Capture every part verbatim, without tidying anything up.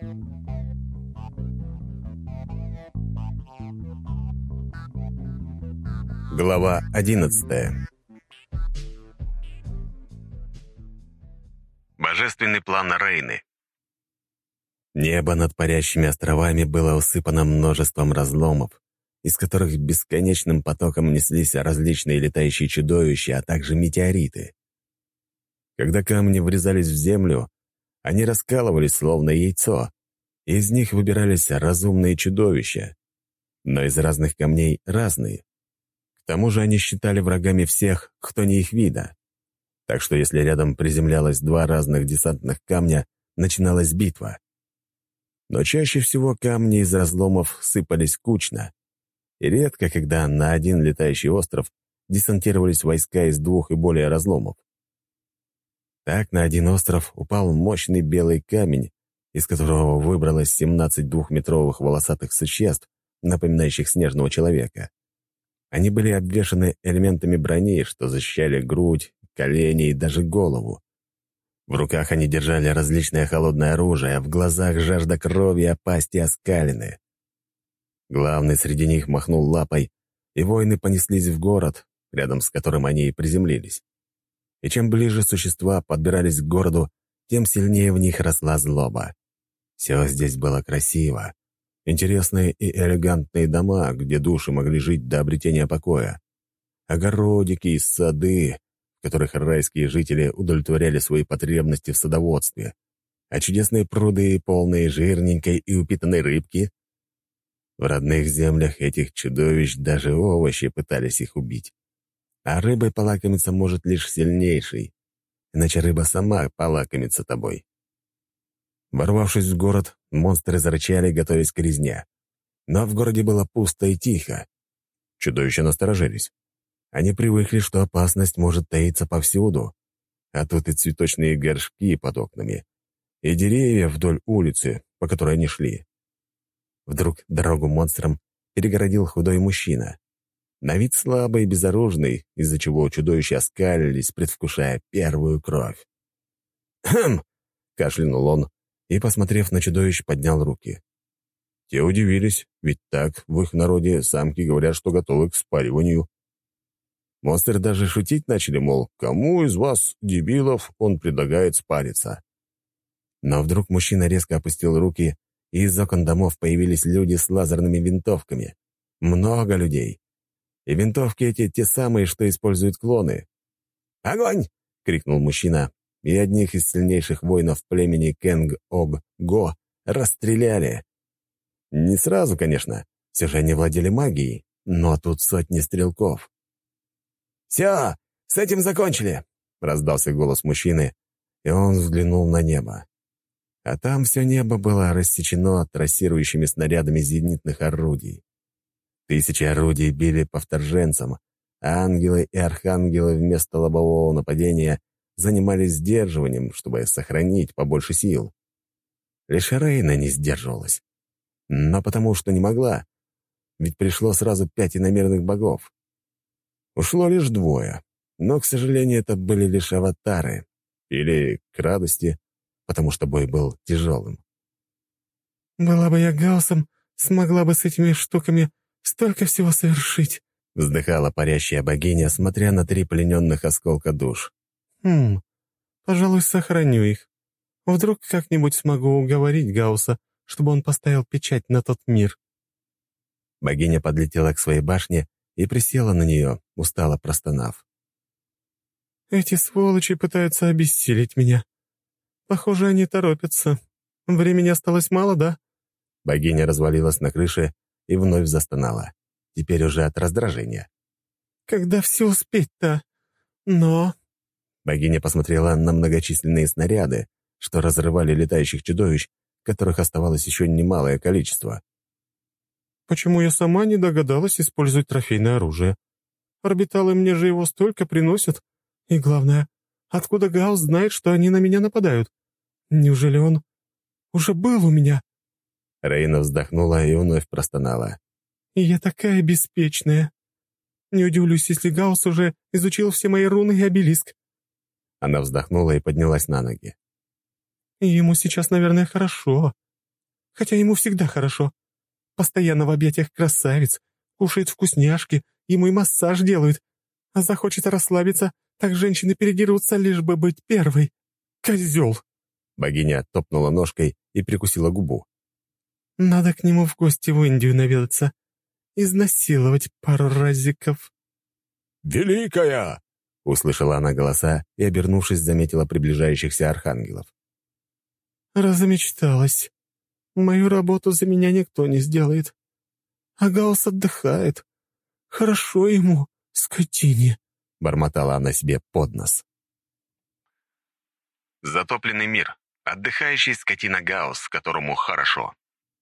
Глава одиннадцатая. Божественный план Рейны. Небо над парящими островами было усыпано множеством разломов, из которых бесконечным потоком неслись различные летающие чудовища, а также метеориты. Когда камни врезались в землю, они раскалывались, словно яйцо, и из них выбирались разумные чудовища, но из разных камней разные. К тому же они считали врагами всех, кто не их вида. Так что если рядом приземлялось два разных десантных камня, начиналась битва. Но чаще всего камни из разломов сыпались кучно, и редко, когда на один летающий остров десантировались войска из двух и более разломов. Так на один остров упал мощный белый камень, из которого выбралось семнадцать двухметровых волосатых существ, напоминающих снежного человека. Они были обвешаны элементами брони, что защищали грудь, колени и даже голову. В руках они держали различное холодное оружие, а в глазах жажда крови, а пасти оскалены. Главный среди них махнул лапой, и воины понеслись в город, рядом с которым они и приземлились. И чем ближе существа подбирались к городу, тем сильнее в них росла злоба. Все здесь было красиво. Интересные и элегантные дома, где души могли жить до обретения покоя. Огородики и сады, в которых райские жители удовлетворяли свои потребности в садоводстве. А чудесные пруды, полные жирненькой и упитанной рыбки. В родных землях этих чудовищ даже овощи пытались их убить. А рыбой полакомиться может лишь сильнейший, иначе рыба сама полакомится тобой. Ворвавшись в город, монстры зарычали, готовясь к резне. Но в городе было пусто и тихо. Чудовища насторожились. Они привыкли, что опасность может таиться повсюду, а тут и цветочные горшки под окнами, и деревья вдоль улицы, по которой они шли. Вдруг дорогу монстрам перегородил худой мужчина. На вид слабый и безоружный, из-за чего чудовища оскалились, предвкушая первую кровь. «Хм!» — кашлянул он, и, посмотрев на чудовищ, поднял руки. Те удивились, ведь так в их народе самки говорят, что готовы к спариванию. Монстры даже шутить начали, мол, кому из вас, дебилов, он предлагает спариться. Но вдруг мужчина резко опустил руки, и из окон домов появились люди с лазерными винтовками. Много людей. И винтовки эти те самые, что используют клоны. «Огонь!» — крикнул мужчина, и одних из сильнейших воинов племени Кэнг-Ог-Го расстреляли. Не сразу, конечно, все же они владели магией, но тут сотни стрелков. «Все, с этим закончили!» — раздался голос мужчины, и он взглянул на небо. А там все небо было рассечено трассирующими снарядами зенитных орудий. Тысячи орудий били по вторженцам, а ангелы и архангелы вместо лобового нападения занимались сдерживанием, чтобы сохранить побольше сил. Лишь Рейна не сдерживалась. Но потому что не могла, ведь пришло сразу пять иномерных богов. Ушло лишь двое, но, к сожалению, это были лишь аватары. Или к радости, потому что бой был тяжелым. «Была бы я Гаусом, смогла бы с этими штуками столько всего совершить», — вздыхала парящая богиня, смотря на три плененных осколка душ. «Хм, пожалуй, сохраню их. Вдруг как-нибудь смогу уговорить Гаусса, чтобы он поставил печать на тот мир». Богиня подлетела к своей башне и присела на нее, устало простонав. «Эти сволочи пытаются обессилить меня. Похоже, они торопятся. Времени осталось мало, да?» Богиня развалилась на крыше и вновь застонала. Теперь уже от раздражения. «Когда все успеть-то? Но...» Богиня посмотрела на многочисленные снаряды, что разрывали летающих чудовищ, которых оставалось еще немалое количество. «Почему я сама не догадалась использовать трофейное оружие? Орбиталы мне же его столько приносят. И главное, откуда Гаусс знает, что они на меня нападают? Неужели он уже был у меня?» Рейна вздохнула и вновь простонала. «И я такая беспечная. Не удивлюсь, если Гаусс уже изучил все мои руны и обелиск». Она вздохнула и поднялась на ноги. «Ему сейчас, наверное, хорошо. Хотя ему всегда хорошо. Постоянно в объятиях красавиц, кушает вкусняшки, ему и массаж делают. А захочет расслабиться, так женщины передерутся, лишь бы быть первой. Козел!» Богиня топнула ножкой и прикусила губу. «Надо к нему в гости в Индию наведаться. Изнасиловать пару разиков». «Великая!» — услышала она голоса и, обернувшись, заметила приближающихся архангелов. «Размечталась. Мою работу за меня никто не сделает. А Гаус отдыхает. Хорошо ему, скотине», — бормотала она себе под нос. Затопленный мир. Отдыхающий скотина Гаус, которому хорошо.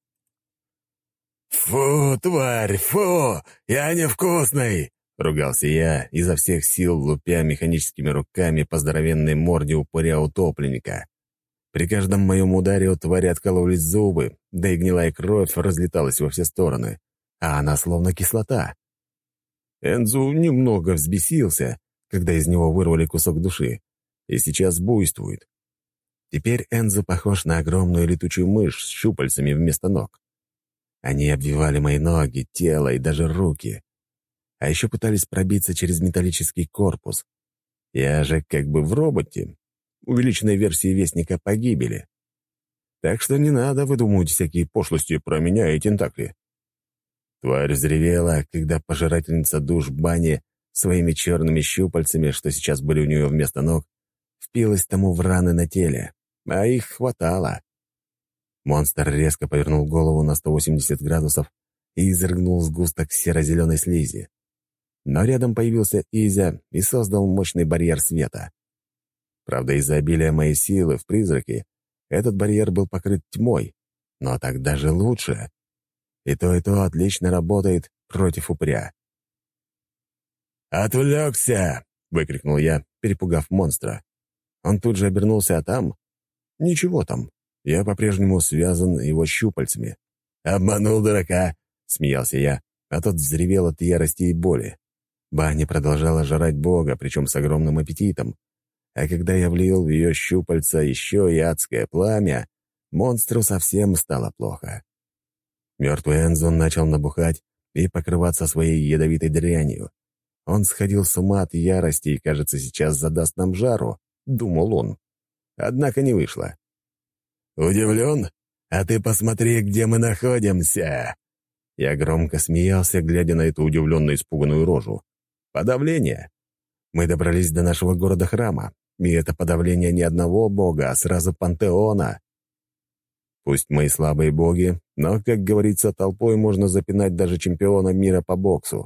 «Фу, тварь, фу! Я невкусный!» — ругался я, изо всех сил лупя механическими руками по здоровенной морде упыря-утопленника. При каждом моем ударе у твари откалывались зубы, да и гнилая кровь разлеталась во все стороны, а она словно кислота. Энзу немного взбесился, когда из него вырвали кусок души, и сейчас буйствует. Теперь Энзу похож на огромную летучую мышь с щупальцами вместо ног. Они обвивали мои ноги, тело и даже руки. А еще пытались пробиться через металлический корпус. Я же как бы в роботе, увеличенной версии Вестника Погибели. Так что не надо выдумывать всякие пошлости про меня и тентакли. Тварь взревела, когда пожирательница душ бани своими черными щупальцами, что сейчас были у нее вместо ног, впилась тому в раны на теле, а их хватало. Монстр резко повернул голову на сто восемьдесят градусов и изрыгнул сгусток серо-зеленой слизи. Но рядом появился Изя и создал мощный барьер света. Правда, из-за обилия моей силы в призраке этот барьер был покрыт тьмой, но так даже лучше. И то, и то отлично работает против упыря. «Отвлекся!» — выкрикнул я, перепугав монстра. Он тут же обернулся, а там... Ничего там. Я по-прежнему связан его щупальцами. «Обманул дурака!» — смеялся я, а тот взревел от ярости и боли. Баня продолжала жрать бога, причем с огромным аппетитом. А когда я влил в ее щупальца еще и адское пламя, монстру совсем стало плохо. Мертвый Энзо начал набухать и покрываться своей ядовитой дрянью. Он сходил с ума от ярости и, кажется, сейчас задаст нам жару, — думал он. Однако не вышло. «Удивлен? А ты посмотри, где мы находимся!» Я громко смеялся, глядя на эту удивленно испуганную рожу. «Подавление. Мы добрались до нашего города-храма, и это подавление не одного бога, а сразу пантеона. Пусть мы и слабые боги, но, как говорится, толпой можно запинать даже чемпиона мира по боксу».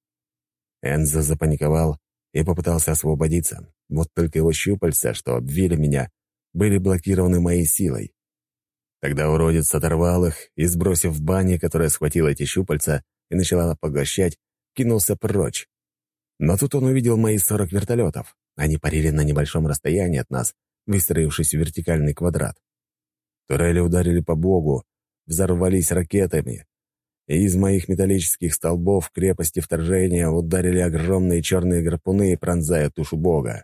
Энзо запаниковал и попытался освободиться. Вот только его щупальца, что обвили меня, были блокированы моей силой. Тогда уродец оторвал их и, сбросив в бане, которая схватила эти щупальца и начала поглощать, кинулся прочь. Но тут он увидел мои сорок вертолетов. Они парили на небольшом расстоянии от нас, выстроившись в вертикальный квадрат. Турели ударили по богу, взорвались ракетами, и из моих металлических столбов крепости вторжения ударили огромные черные гарпуны, пронзая тушу бога.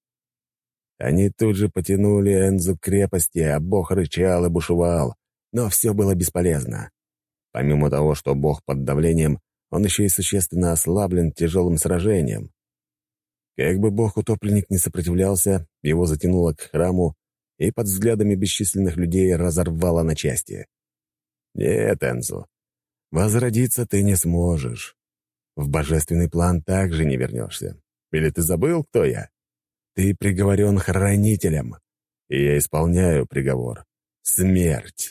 Они тут же потянули Энзу к крепости, а бог рычал и бушевал, но все было бесполезно. Помимо того, что бог под давлением, он еще и существенно ослаблен тяжелым сражением. Как бы бог-утопленник не сопротивлялся, его затянуло к храму и под взглядами бесчисленных людей разорвало на части. Нет, Энзу, возродиться ты не сможешь. В божественный план также не вернешься. Или ты забыл, кто я? Ты приговорен хранителем, и я исполняю приговор. Смерть.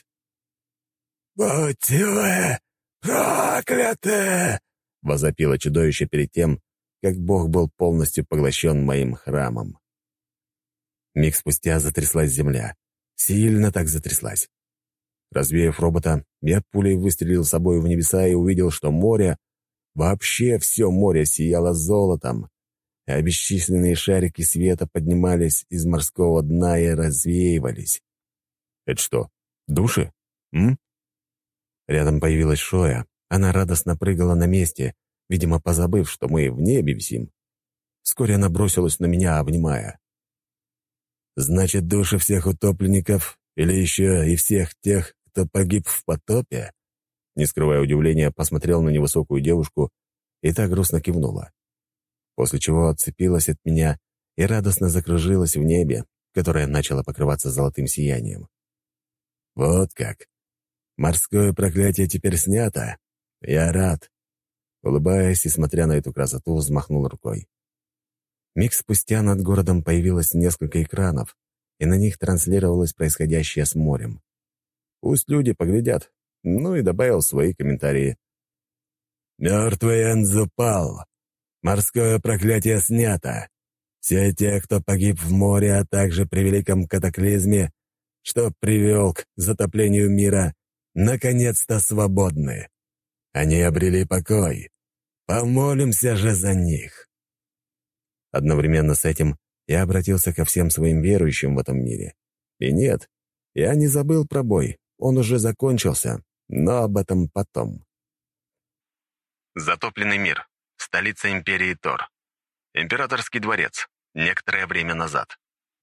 «Будьте вы прокляты!» — возопило чудовище перед тем, как Бог был полностью поглощен моим храмом. Миг спустя затряслась земля. Сильно так затряслась. Развеяв робота, я пулей выстрелил с собой в небеса и увидел, что море, вообще все море сияло золотом, а бесчисленные шарики света поднимались из морского дна и развеивались. Это что, души? М? Рядом появилась Шоя. Она радостно прыгала на месте, видимо, позабыв, что мы в небе висим. Вскоре она бросилась на меня, обнимая. «Значит, души всех утопленников или еще и всех тех, кто погиб в потопе?» Не скрывая удивления, посмотрел на невысокую девушку, и та грустно кивнула. После чего отцепилась от меня и радостно закружилась в небе, которое начало покрываться золотым сиянием. «Вот как! Морское проклятие теперь снято! Я рад!» Улыбаясь и смотря на эту красоту, взмахнул рукой. Миг спустя над городом появилось несколько экранов, и на них транслировалось происходящее с морем. Пусть люди поглядят, ну и добавил свои комментарии. «Мертвый Энзу пал! Морское проклятие снято! Все те, кто погиб в море, а также при великом катаклизме, что привел к затоплению мира, наконец-то свободны. Они обрели покой. Помолимся же за них!» Одновременно с этим я обратился ко всем своим верующим в этом мире. И нет, я не забыл про бой, он уже закончился, но об этом потом. Затопленный мир. Столица империи Тор. Императорский дворец. Некоторое время назад.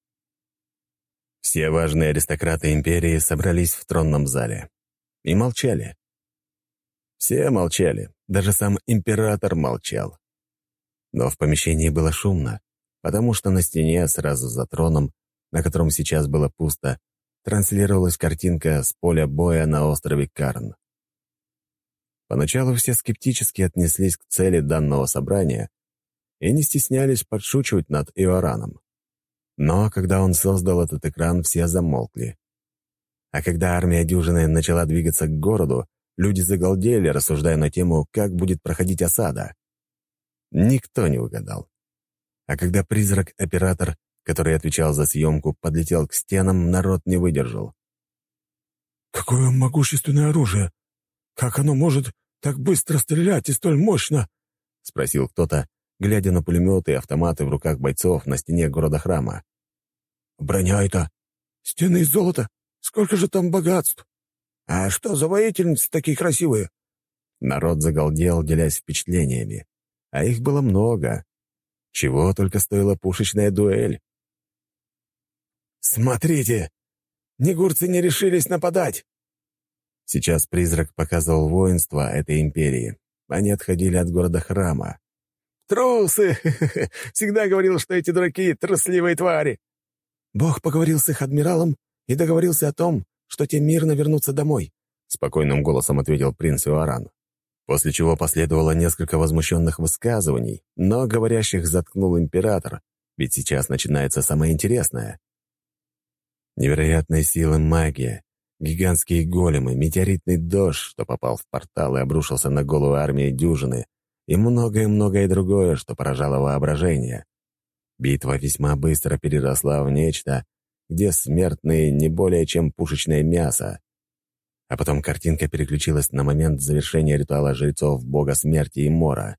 Все важные аристократы империи собрались в тронном зале. И молчали. Все молчали, даже сам император молчал. Но в помещении было шумно, потому что на стене сразу за троном, на котором сейчас было пусто, транслировалась картинка с поля боя на острове Карн. Поначалу все скептически отнеслись к цели данного собрания и не стеснялись подшучивать над Иораном. Но когда он создал этот экран, все замолкли. А когда армия дюжины начала двигаться к городу, люди загалдели, рассуждая на тему, как будет проходить осада. Никто не угадал. А когда призрак-оператор, который отвечал за съемку, подлетел к стенам, народ не выдержал. «Какое могущественное оружие! Как оно может так быстро стрелять и столь мощно?» — спросил кто-то, глядя на пулеметы и автоматы в руках бойцов на стене города-храма. «Броня это! Стены из золота! Сколько же там богатств! А что за воительницы такие красивые?» Народ загалдел, делясь впечатлениями. А их было много. Чего только стоила пушечная дуэль. «Смотрите! Негурцы не решились нападать!» Сейчас призрак показывал воинство этой империи. Они отходили от города-храма. «Трусы! Всегда говорил, что эти дураки — трусливые твари!» «Бог поговорил с их адмиралом и договорился о том, что те мирно вернутся домой», — спокойным голосом ответил принц Иоран. После чего последовало несколько возмущенных высказываний, но говорящих заткнул император, ведь сейчас начинается самое интересное. Невероятной силы магия, гигантские големы, метеоритный дождь, что попал в портал и обрушился на голову армии дюжины, и многое-многое другое, что поражало воображение. Битва весьма быстро переросла в нечто, где смертные не более чем пушечное мясо. А потом картинка переключилась на момент завершения ритуала жрецов бога смерти и мора.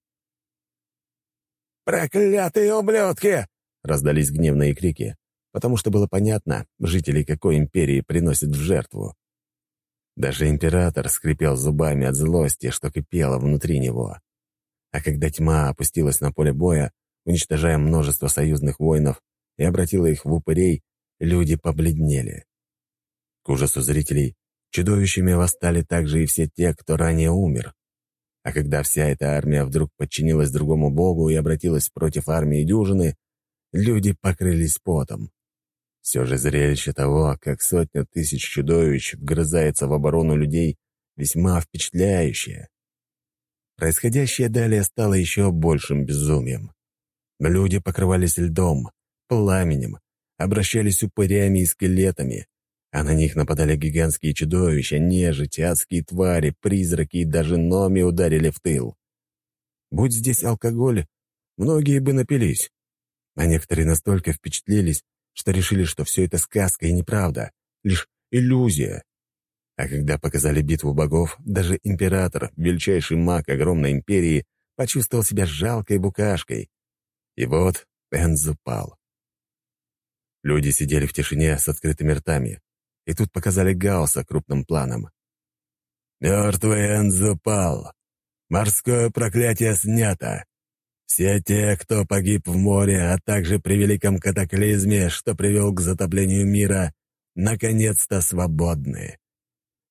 «Проклятые ублюдки!» — раздались гневные крики, потому что было понятно, жителей какой империи приносят в жертву. Даже император скрипел зубами от злости, что кипело внутри него. А когда тьма опустилась на поле боя, уничтожая множество союзных воинов и обратила их в упырей, люди побледнели. К ужасу зрителей чудовищами восстали также и все те, кто ранее умер. А когда вся эта армия вдруг подчинилась другому богу и обратилась против армии дюжины, люди покрылись потом. Все же зрелище того, как сотня тысяч чудовищ вгрызается в оборону людей, весьма впечатляющее. Происходящее далее стало еще большим безумием. Люди покрывались льдом, пламенем, обращались упырями и скелетами, а на них нападали гигантские чудовища, нежить, адские твари, призраки и даже номи ударили в тыл. Будь здесь алкоголь, многие бы напились, а некоторые настолько впечатлились, что решили, что все это сказка и неправда, лишь иллюзия. А когда показали битву богов, даже император, величайший маг огромной империи, почувствовал себя жалкой букашкой. И вот Энзу пал. Люди сидели в тишине с открытыми ртами, и тут показали Гаусса крупным планом. «Мертвый Энзу пал! Морское проклятие снято! Все те, кто погиб в море, а также при великом катаклизме, что привел к затоплению мира, наконец-то свободны.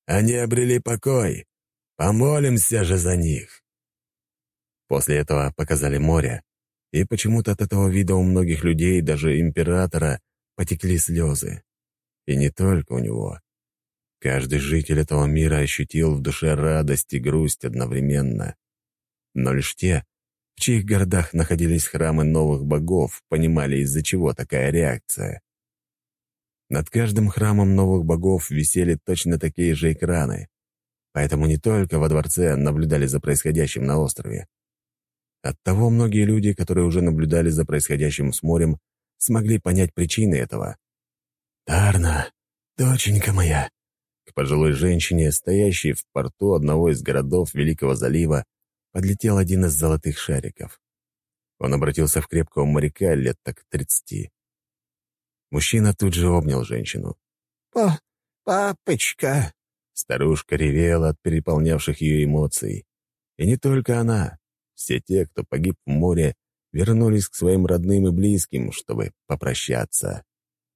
Они обрели покой. Помолимся же за них». После этого показали море, и почему-то от этого вида у многих людей, даже императора, потекли слезы. И не только у него. Каждый житель этого мира ощутил в душе радость и грусть одновременно. Но лишь те, в чьих городах находились храмы новых богов, понимали, из-за чего такая реакция. Над каждым храмом новых богов висели точно такие же экраны, поэтому не только во дворце наблюдали за происходящим на острове. Оттого многие люди, которые уже наблюдали за происходящим с морем, смогли понять причины этого. «Тарна, доченька моя!» К пожилой женщине, стоящей в порту одного из городов Великого залива, подлетел один из золотых шариков. Он обратился в крепкого моряка лет так тридцати. Мужчина тут же обнял женщину. «Па... папочка!» Старушка ревела от переполнявших ее эмоций. И не только она. Все те, кто погиб в море, вернулись к своим родным и близким, чтобы попрощаться.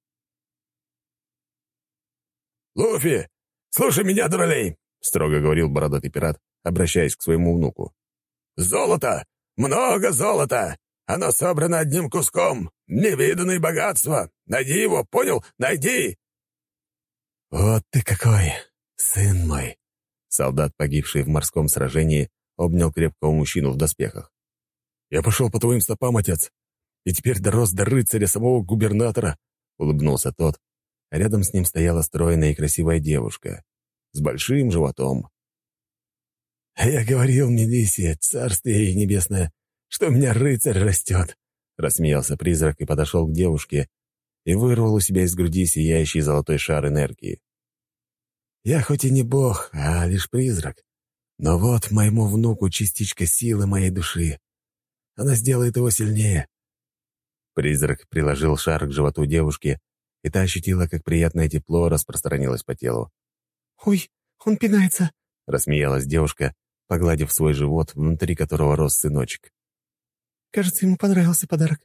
«Луфи, слушай меня, дуралей!» — строго говорил бородатый пират, обращаясь к своему внуку. «Золото! Много золота! Оно собрано одним куском! Невиданное богатство! Найди его, понял? Найди!» «Вот ты какой, сын мой!» Солдат, погибший в морском сражении, обнял крепкого мужчину в доспехах. «Я пошел по твоим стопам, отец, и теперь дорос до рыцаря самого губернатора», — улыбнулся тот. А рядом с ним стояла стройная и красивая девушка с большим животом. «Я говорил Мелиссе, царствие ей небесное, что у меня рыцарь растет», — рассмеялся призрак и подошел к девушке и вырвал у себя из груди сияющий золотой шар энергии. «Я хоть и не бог, а лишь призрак, но вот моему внуку частичка силы моей души. Она сделает его сильнее». Призрак приложил шар к животу девушки, и та ощутила, как приятное тепло распространилось по телу. «Ой, он пинается», — рассмеялась девушка, погладив свой живот, внутри которого рос сыночек. «Кажется, ему понравился подарок».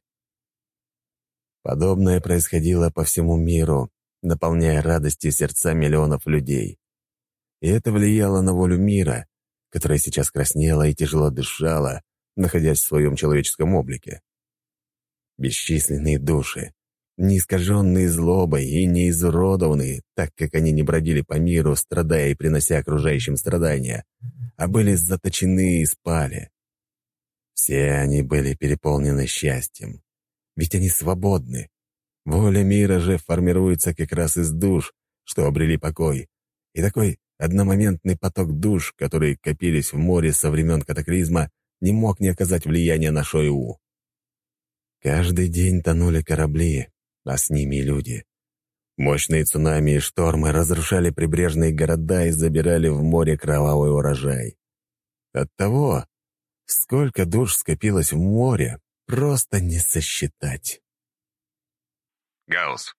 Подобное происходило по всему миру, наполняя радостью сердца миллионов людей. И это влияло на волю мира, которая сейчас краснела и тяжело дышала, находясь в своем человеческом облике. Бесчисленные души, не искаженные злобой и не изуродованные, так как они не бродили по миру, страдая и принося окружающим страдания, а были заточены и спали. Все они были переполнены счастьем, ведь они свободны. Воля мира же формируется как раз из душ, что обрели покой, и такой одномоментный поток душ, которые копились в море со времен катаклизма, не мог не оказать влияния на Шойу. Каждый день тонули корабли, а с ними и люди. Мощные цунами и штормы разрушали прибрежные города и забирали в море кровавый урожай. Оттого, сколько душ скопилось в море, просто не сосчитать. Гаусс.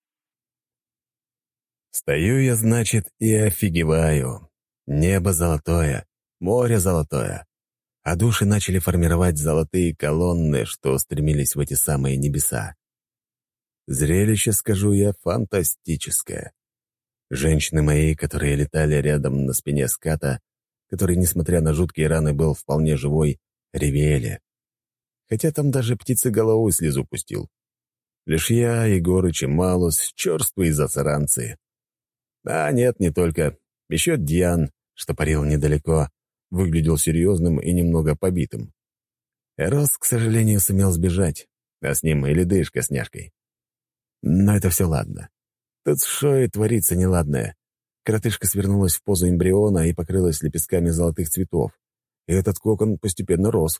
Стою я, значит, и офигеваю. Небо золотое, море золотое, а души начали формировать золотые колонны, что стремились в эти самые небеса. Зрелище, скажу я, фантастическое. Женщины мои, которые летали рядом на спине ската, который, несмотря на жуткие раны, был вполне живой, ревели. Хотя там даже птицеголовый слезу пустил. Лишь я, Егорыч и Малус, черствые засранцы. А нет, не только. Еще Диан, что парил недалеко, выглядел серьезным и немного побитым. Эрос, к сожалению, сумел сбежать, а с ним и ледышка с няшкой. Но это все ладно. Тут с Шоей творится неладное. Коротышка свернулась в позу эмбриона и покрылась лепестками золотых цветов. И этот кокон постепенно рос.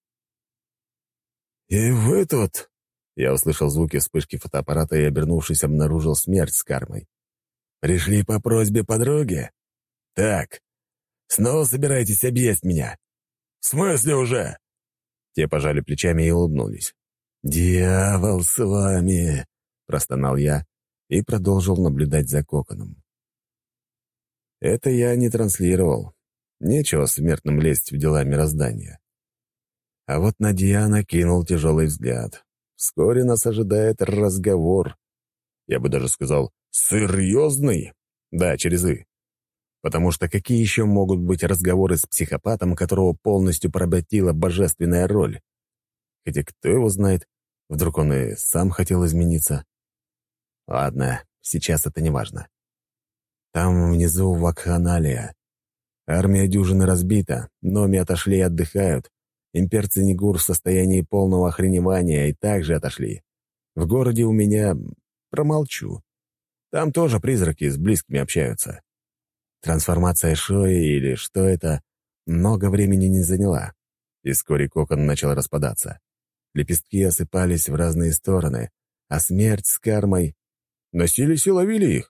«И вы тут?» Я услышал звуки вспышки фотоаппарата и, обернувшись, обнаружил смерть с кармой. «Пришли по просьбе подруги? Так, снова собираетесь объесть меня?» «В смысле уже?» Те пожали плечами и улыбнулись. «Дьявол с вами!» — простонал я и продолжил наблюдать за коконом. Это я не транслировал. Нечего смертным лезть в дела мироздания. А вот на Диана кинул тяжелый взгляд. Вскоре нас ожидает разговор. Я бы даже сказал, серьезный. Да, через «и». Потому что какие еще могут быть разговоры с психопатом, которого полностью поработила божественная роль? Хотя кто его знает, вдруг он и сам хотел измениться. Ладно, сейчас это не важно. Там внизу вакханалия. Армия дюжины разбита, номи отошли и отдыхают. Имперцы Нигур в состоянии полного охреневания и также отошли. В городе у меня... промолчу. Там тоже призраки с близкими общаются. Трансформация Шои или что это, много времени не заняла. И вскоре кокон начал распадаться. Лепестки осыпались в разные стороны, а смерть с кармой носились и ловили их.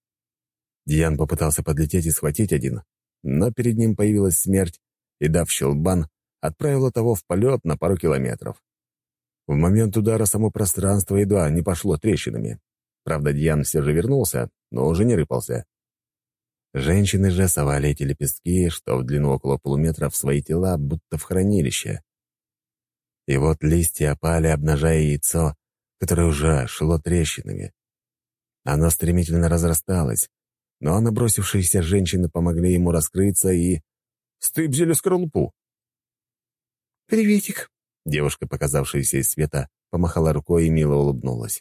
Диан попытался подлететь и схватить один, но перед ним появилась смерть и, дав щелбан, отправила того в полет на пару километров. В момент удара само пространство едва не пошло трещинами. Правда, Диан все же вернулся, но уже не рыпался. Женщины же совали эти лепестки, что в длину около полуметра, в свои тела, будто в хранилище. И вот листья опали, обнажая яйцо, которое уже шло трещинами. Оно стремительно разрасталось, но набросившиеся женщины помогли ему раскрыться и... стыбзили скорлупу. «Приветик!» Девушка, показавшаяся из света, помахала рукой и мило улыбнулась.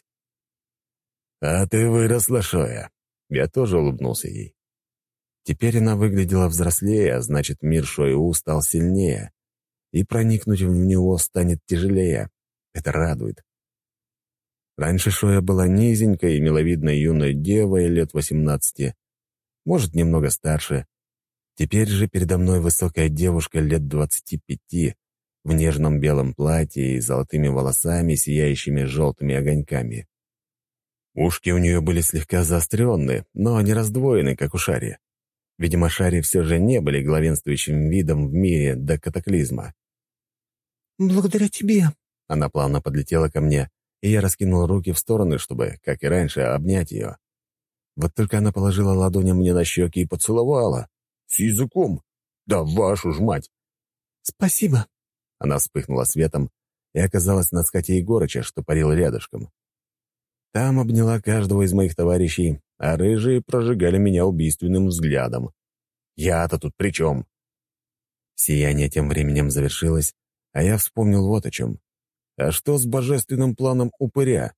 «А ты выросла, Шоя!» Я тоже улыбнулся ей. Теперь она выглядела взрослее, а значит, мир Шои-У стал сильнее, и проникнуть в него станет тяжелее. Это радует. Раньше Шоя была низенькой и миловидной юной девой лет восемнадцати, может, немного старше. Теперь же передо мной высокая девушка лет двадцати пяти, в нежном белом платье и золотыми волосами, сияющими желтыми огоньками. Ушки у нее были слегка заостренные, но не раздвоены, как у Шари. Видимо, Шари все же не были главенствующим видом в мире до катаклизма. «Благодаря тебе». Она плавно подлетела ко мне, и я раскинул руки в стороны, чтобы, как и раньше, обнять ее. Вот только она положила ладони мне на щеки и поцеловала. С языком. Да вашу ж мать! «Спасибо». Она вспыхнула светом и оказалась на скате Егорыча, что парил рядышком. Там обняла каждого из моих товарищей, а рыжие прожигали меня убийственным взглядом. Я-то тут при чем? Сияние тем временем завершилось, а я вспомнил вот о чем. А что с божественным планом упыря?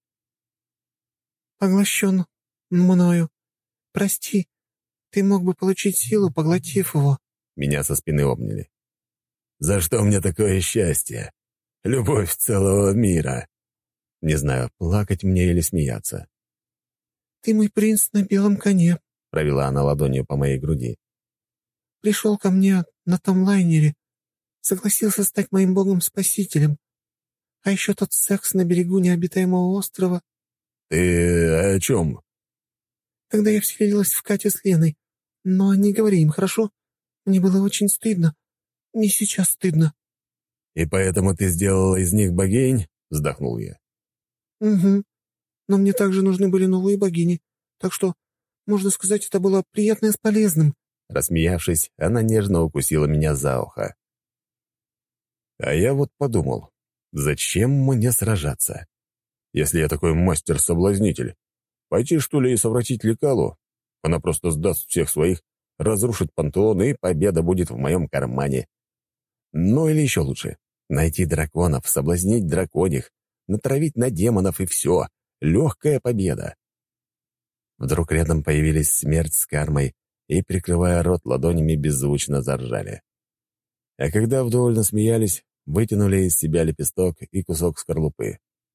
«Поглощен мною. Прости, ты мог бы получить силу, поглотив его». Меня со спины обняли. «За что мне такое счастье? Любовь целого мира!» Не знаю, плакать мне или смеяться. «Ты мой принц на белом коне», — провела она ладонью по моей груди. «Пришел ко мне на том лайнере, согласился стать моим богом-спасителем. А еще тот секс на берегу необитаемого острова». «Ты о чем?» «Когда я вселилась в Катю с Леной. Но не говори им, хорошо? Мне было очень стыдно. Мне сейчас стыдно». «И поэтому ты сделала из них богинь?» — вздохнул я. «Угу. Но мне также нужны были новые богини. Так что, можно сказать, это было приятное с полезным». Рассмеявшись, она нежно укусила меня за ухо. А я вот подумал, зачем мне сражаться? Если я такой мастер-соблазнитель, пойти, что ли, и совратить Лекалу? Она просто сдаст всех своих, разрушит пантеон, и победа будет в моем кармане. Ну или еще лучше, найти драконов, соблазнить драконих, натравить на демонов, и все. Легкая победа. Вдруг рядом появились смерть с кармой и, прикрывая рот ладонями, беззвучно заржали. А когда вдоволь насмеялись, вытянули из себя лепесток и кусок скорлупы.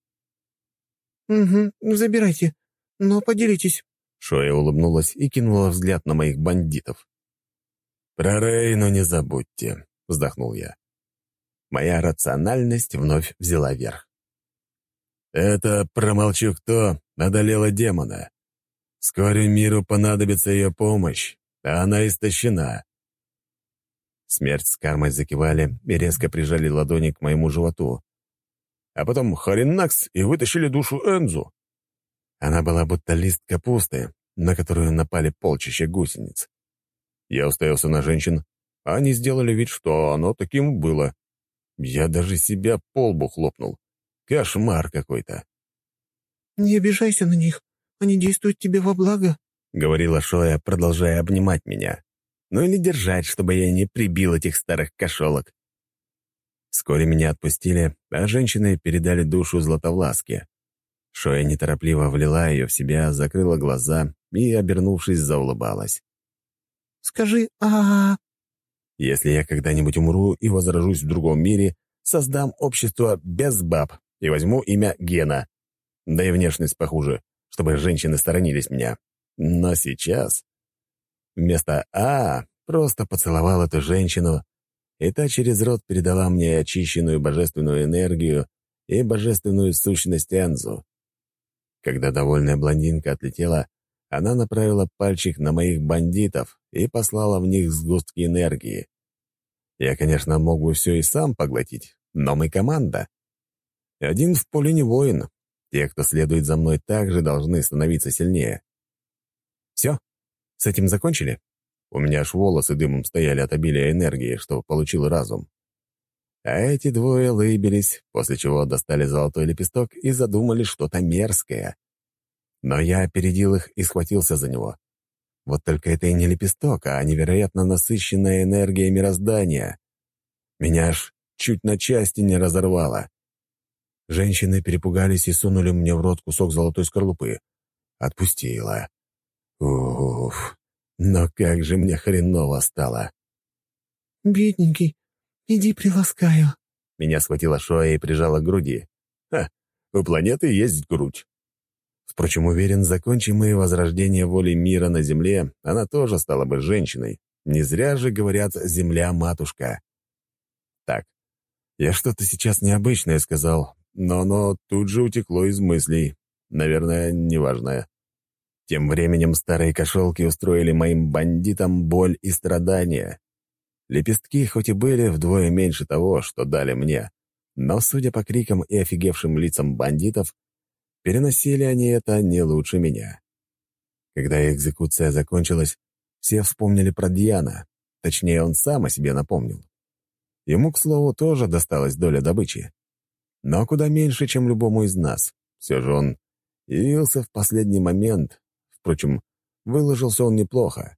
«Угу, забирайте, но поделитесь». Шоя улыбнулась и кинула взгляд на моих бандитов. «Про Рейну не забудьте», — вздохнул я. Моя рациональность вновь взяла верх. «Это, промолчу кто, одолела демона. Вскоре миру понадобится ее помощь, а она истощена». Смерть с кармой закивали и резко прижали ладони к моему животу. А потом харинакс и вытащили душу Энзу. Она была будто лист капусты, на которую напали полчища гусениц. Я уставился на женщин, а они сделали вид, что оно таким было. Я даже себя по лбу хлопнул. Кошмар какой-то. «Не обижайся на них, они действуют тебе во благо». говорила Шоя, продолжая обнимать меня. Ну или держать, чтобы я не прибил этих старых кошелок. Вскоре меня отпустили, а женщины передали душу Златовласке. Шоя неторопливо влила ее в себя, закрыла глаза и, обернувшись, заулыбалась. «Скажи а «Если я когда-нибудь умру и возрожусь в другом мире, создам общество без баб и возьму имя Гена. Да и внешность похуже, чтобы женщины сторонились меня. Но сейчас...» Вместо «А» просто поцеловал эту женщину, и та через рот передала мне очищенную божественную энергию и божественную сущность Энзу. Когда довольная блондинка отлетела, она направила пальчик на моих бандитов и послала в них сгустки энергии. Я, конечно, мог бы все и сам поглотить, но мы команда. Один в поле не воин. Те, кто следует за мной, также должны становиться сильнее. Все? С этим закончили? У меня аж волосы дымом стояли от обилия энергии, что получил разум. А эти двое лыбились, после чего достали золотой лепесток и задумали что-то мерзкое. Но я опередил их и схватился за него. Вот только это и не лепесток, а невероятно насыщенная энергия мироздания. Меня аж чуть на части не разорвало. Женщины перепугались и сунули мне в рот кусок золотой скорлупы. Отпустила. Уф, но как же мне хреново стало. «Бедненький, иди приласкаю». Меня схватила Шоя и прижала к груди. Ха, у планеты есть грудь. Впрочем, уверен, закончим мы возрождение воли мира на Земле, она тоже стала бы женщиной. Не зря же говорят «земля-матушка». Так, я что-то сейчас необычное сказал, но оно тут же утекло из мыслей. Наверное, неважное. Тем временем старые кошелки устроили моим бандитам боль и страдания. Лепестки хоть и были вдвое меньше того, что дали мне, но, судя по крикам и офигевшим лицам бандитов, переносили они это не лучше меня. Когда экзекуция закончилась, все вспомнили про Дьяна, точнее, он сам о себе напомнил. Ему, к слову, тоже досталась доля добычи. Но куда меньше, чем любому из нас. Все же он явился в последний момент. Впрочем, выложился он неплохо.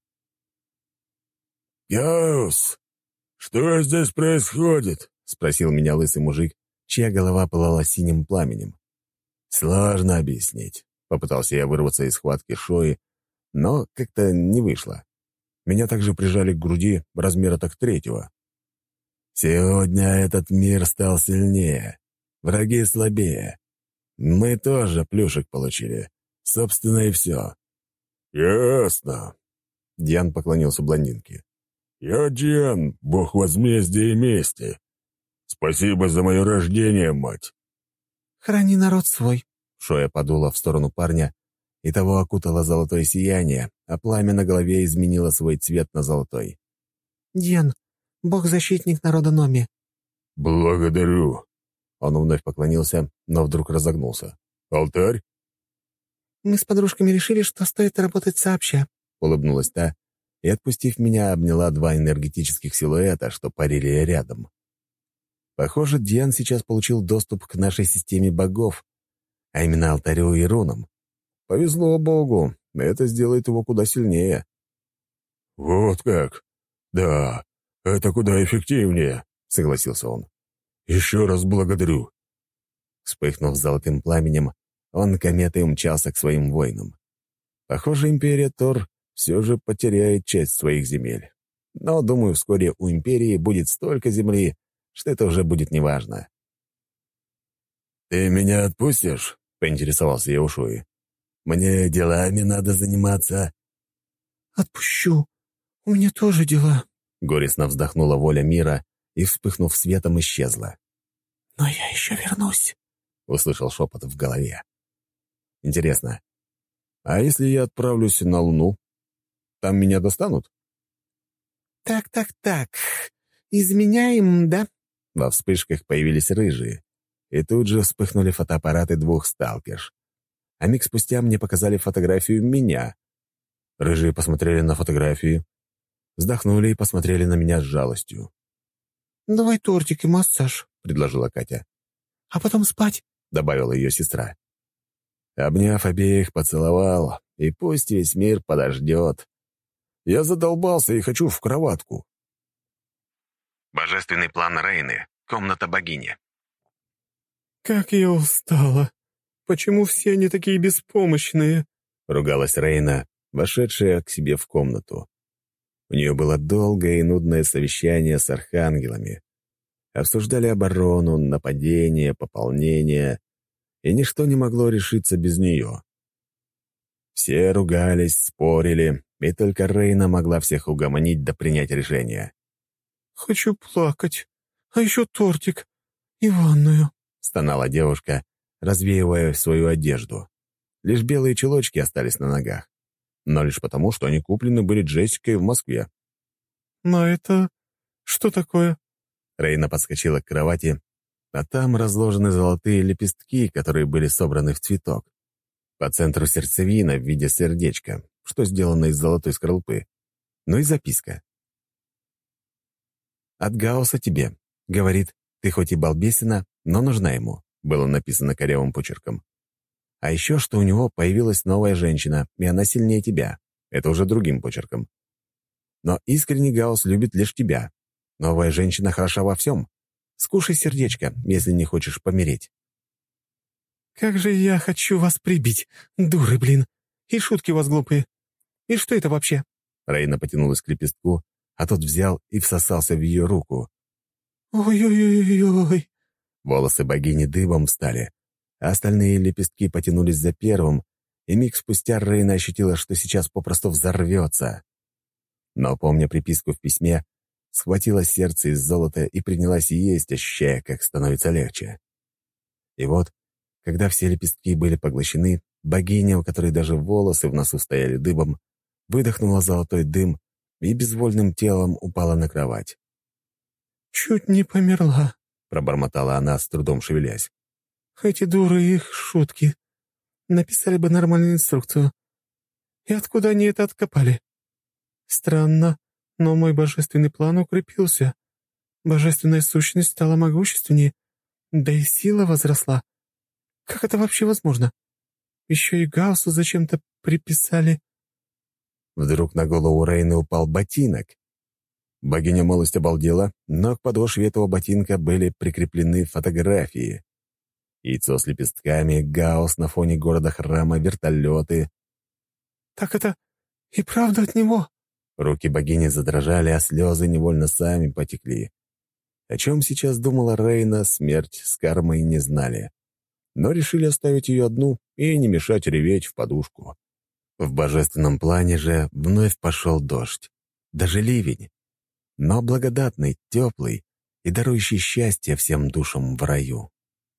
«Гаус, что здесь происходит?» — спросил меня лысый мужик, чья голова пылала синим пламенем. «Сложно объяснить». Попытался я вырваться из схватки Шои, но как-то не вышло. Меня также прижали к груди размера так третьего. «Сегодня этот мир стал сильнее, враги слабее. Мы тоже плюшек получили. Собственно, и все». «Ясно». Диан поклонился блондинке. «Я Диан, бог возмездия и мести. Спасибо за мое рождение, мать». «Храни народ свой». Шоя подула в сторону парня, и того окутало золотое сияние, а пламя на голове изменило свой цвет на золотой. «Дьян, бог-защитник народа Номи». «Благодарю». Он вновь поклонился, но вдруг разогнулся. «Алтарь?» «Мы с подружками решили, что стоит работать сообща», — улыбнулась та, и, отпустив меня, обняла два энергетических силуэта, что парили рядом. Похоже, Диан сейчас получил доступ к нашей системе богов, а именно алтарю и рунам. Повезло богу, это сделает его куда сильнее. «Вот как? Да, это куда эффективнее», — согласился он. «Еще раз благодарю». Вспыхнув золотым пламенем, он кометой умчался к своим воинам. Похоже, империя Тор все же потеряет часть своих земель. Но, думаю, вскоре у империи будет столько земли, что это уже будет неважно. «Ты меня отпустишь?» — поинтересовался я у Шуи. «Мне делами надо заниматься». «Отпущу. У меня тоже дела». Горестно вздохнула воля мира и, вспыхнув светом, исчезла. «Но я еще вернусь», — услышал шепот в голове. «Интересно, а если я отправлюсь на Луну? Там меня достанут?» «Так-так-так. Изменяем, да?» Во вспышках появились рыжие, и тут же вспыхнули фотоаппараты двух сталкерш. А миг спустя мне показали фотографию меня. Рыжие посмотрели на фотографию, вздохнули и посмотрели на меня с жалостью. «Давай тортик и массаж», — предложила Катя. «А потом спать», — добавила ее сестра. Обняв обеих, поцеловал, и пусть весь мир подождет. Я задолбался и хочу в кроватку. Божественный план Рейны. Комната богини. «Как я устала! Почему все они такие беспомощные?» — ругалась Рейна, вошедшая к себе в комнату. У нее было долгое и нудное совещание с архангелами. Обсуждали оборону, нападение, пополнение, и ничто не могло решиться без нее. Все ругались, спорили, и только Рейна могла всех угомонить да принять решение. «Хочу плакать. А еще тортик. И ванную», — стонала девушка, развеивая свою одежду. Лишь белые чулочки остались на ногах, но лишь потому, что они куплены были Джессикой в Москве. «Но это... что такое?» Рейна подскочила к кровати, а там разложены золотые лепестки, которые были собраны в цветок. По центру сердцевина в виде сердечка, что сделано из золотой скорлупы. Ну и записка. «От Гаусса тебе. Говорит, ты хоть и балбесина, но нужна ему», было написано корявым почерком. «А еще, что у него появилась новая женщина, и она сильнее тебя». Это уже другим почерком. «Но искренний Гаусс любит лишь тебя. Новая женщина хороша во всем. Скушай сердечко, если не хочешь помереть». «Как же я хочу вас прибить, дуры, блин! И шутки у вас глупые. И что это вообще?» Рейна потянулась к лепестку, а тот взял и всосался в ее руку. «Ой-ой-ой-ой!» Волосы богини дыбом встали, а остальные лепестки потянулись за первым, и миг спустя Рейна ощутила, что сейчас попросту взорвется. Но, помня приписку в письме, схватила сердце из золота и принялась есть, ощущая, как становится легче. И вот, когда все лепестки были поглощены, богиня, у которой даже волосы в носу стояли дыбом, выдохнула золотой дым и безвольным телом упала на кровать. «Чуть не померла», — пробормотала она, с трудом шевелясь. «Эти дуры и их шутки. Написали бы нормальную инструкцию. И откуда они это откопали? Странно, но мой божественный план укрепился. Божественная сущность стала могущественнее, да и сила возросла. Как это вообще возможно? Еще и Гауссу зачем-то приписали». Вдруг на голову Рейны упал ботинок. Богиня малость обалдела, но к подошве этого ботинка были прикреплены фотографии. Яйцо с лепестками, Гаусс на фоне города-храма, вертолеты. «Так это и правда от него?» Руки богини задрожали, а слезы невольно сами потекли. О чем сейчас думала Рейна, смерть с кармой не знали. Но решили оставить ее одну и не мешать реветь в подушку. В божественном плане же вновь пошел дождь. Даже ливень. Но благодатный, теплый и дарующий счастье всем душам в раю.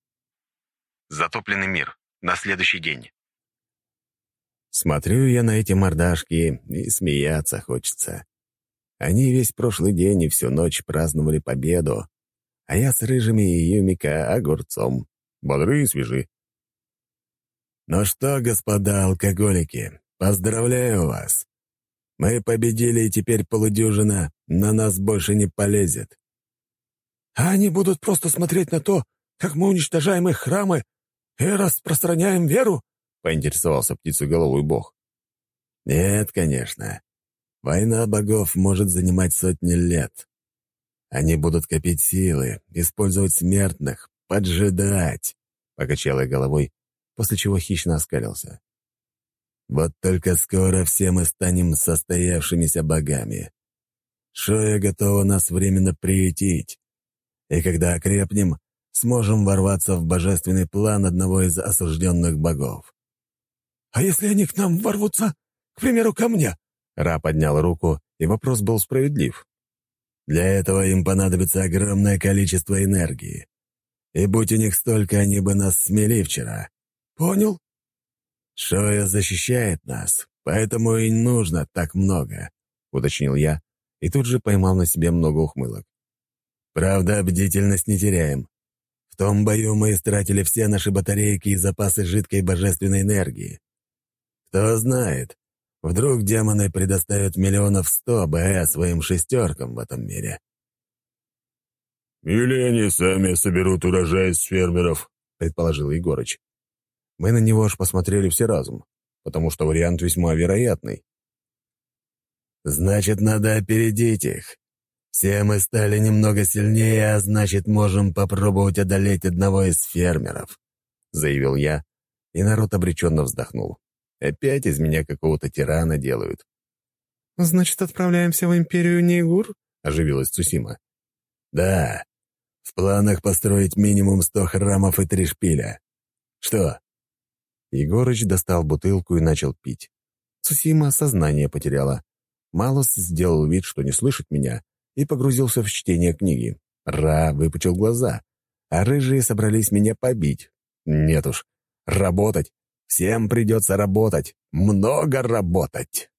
Затопленный мир. На следующий день. Смотрю я на эти мордашки, и смеяться хочется. Они весь прошлый день и всю ночь праздновали победу, а я с рыжими и Юмика огурцом. Бодры и свежи. Ну что, господа алкоголики, поздравляю вас. Мы победили, и теперь полудюжина на нас больше не полезет. «А они будут просто смотреть на то, как мы уничтожаем их храмы и распространяем веру?» — поинтересовался птицеголовый бог. «Нет, конечно. Война богов может занимать сотни лет. Они будут копить силы, использовать смертных, поджидать», — покачал я головой, после чего хищно оскалился. «Вот только скоро все мы станем состоявшимися богами. Шоя готова нас временно приютить, и когда окрепнем, сможем ворваться в божественный план одного из осужденных богов». «А если они к нам ворвутся, к примеру, ко мне?» Ра поднял руку, и вопрос был справедлив. «Для этого им понадобится огромное количество энергии. И будь у них столько, они бы нас смели вчера». «Понял». «Шоя защищает нас, поэтому и нужно так много», — уточнил я, и тут же поймал на себе много ухмылок. «Правда, бдительность не теряем. В том бою мы истратили все наши батарейки и запасы жидкой божественной энергии. Кто знает, вдруг демоны предоставят миллионов сто БЭ своим шестеркам в этом мире». «Или они сами соберут урожай с фермеров», — предположил Егорыч. Мы на него аж посмотрели все разом. потому что вариант весьма вероятный. «Значит, надо опередить их. Все мы стали немного сильнее, а значит, можем попробовать одолеть одного из фермеров», — заявил я, и народ обреченно вздохнул. Опять из меня какого-то тирана делают. «Значит, отправляемся в Империю Нейгур?» — оживилась Цусима. «Да. В планах построить минимум сто храмов и три шпиля. Что?» Егорыч достал бутылку и начал пить. Цусима сознание потеряла. Малус сделал вид, что не слышит меня, и погрузился в чтение книги. Ра выпучил глаза, а рыжие собрались меня побить. Нет уж, работать. Всем придется работать. Много работать.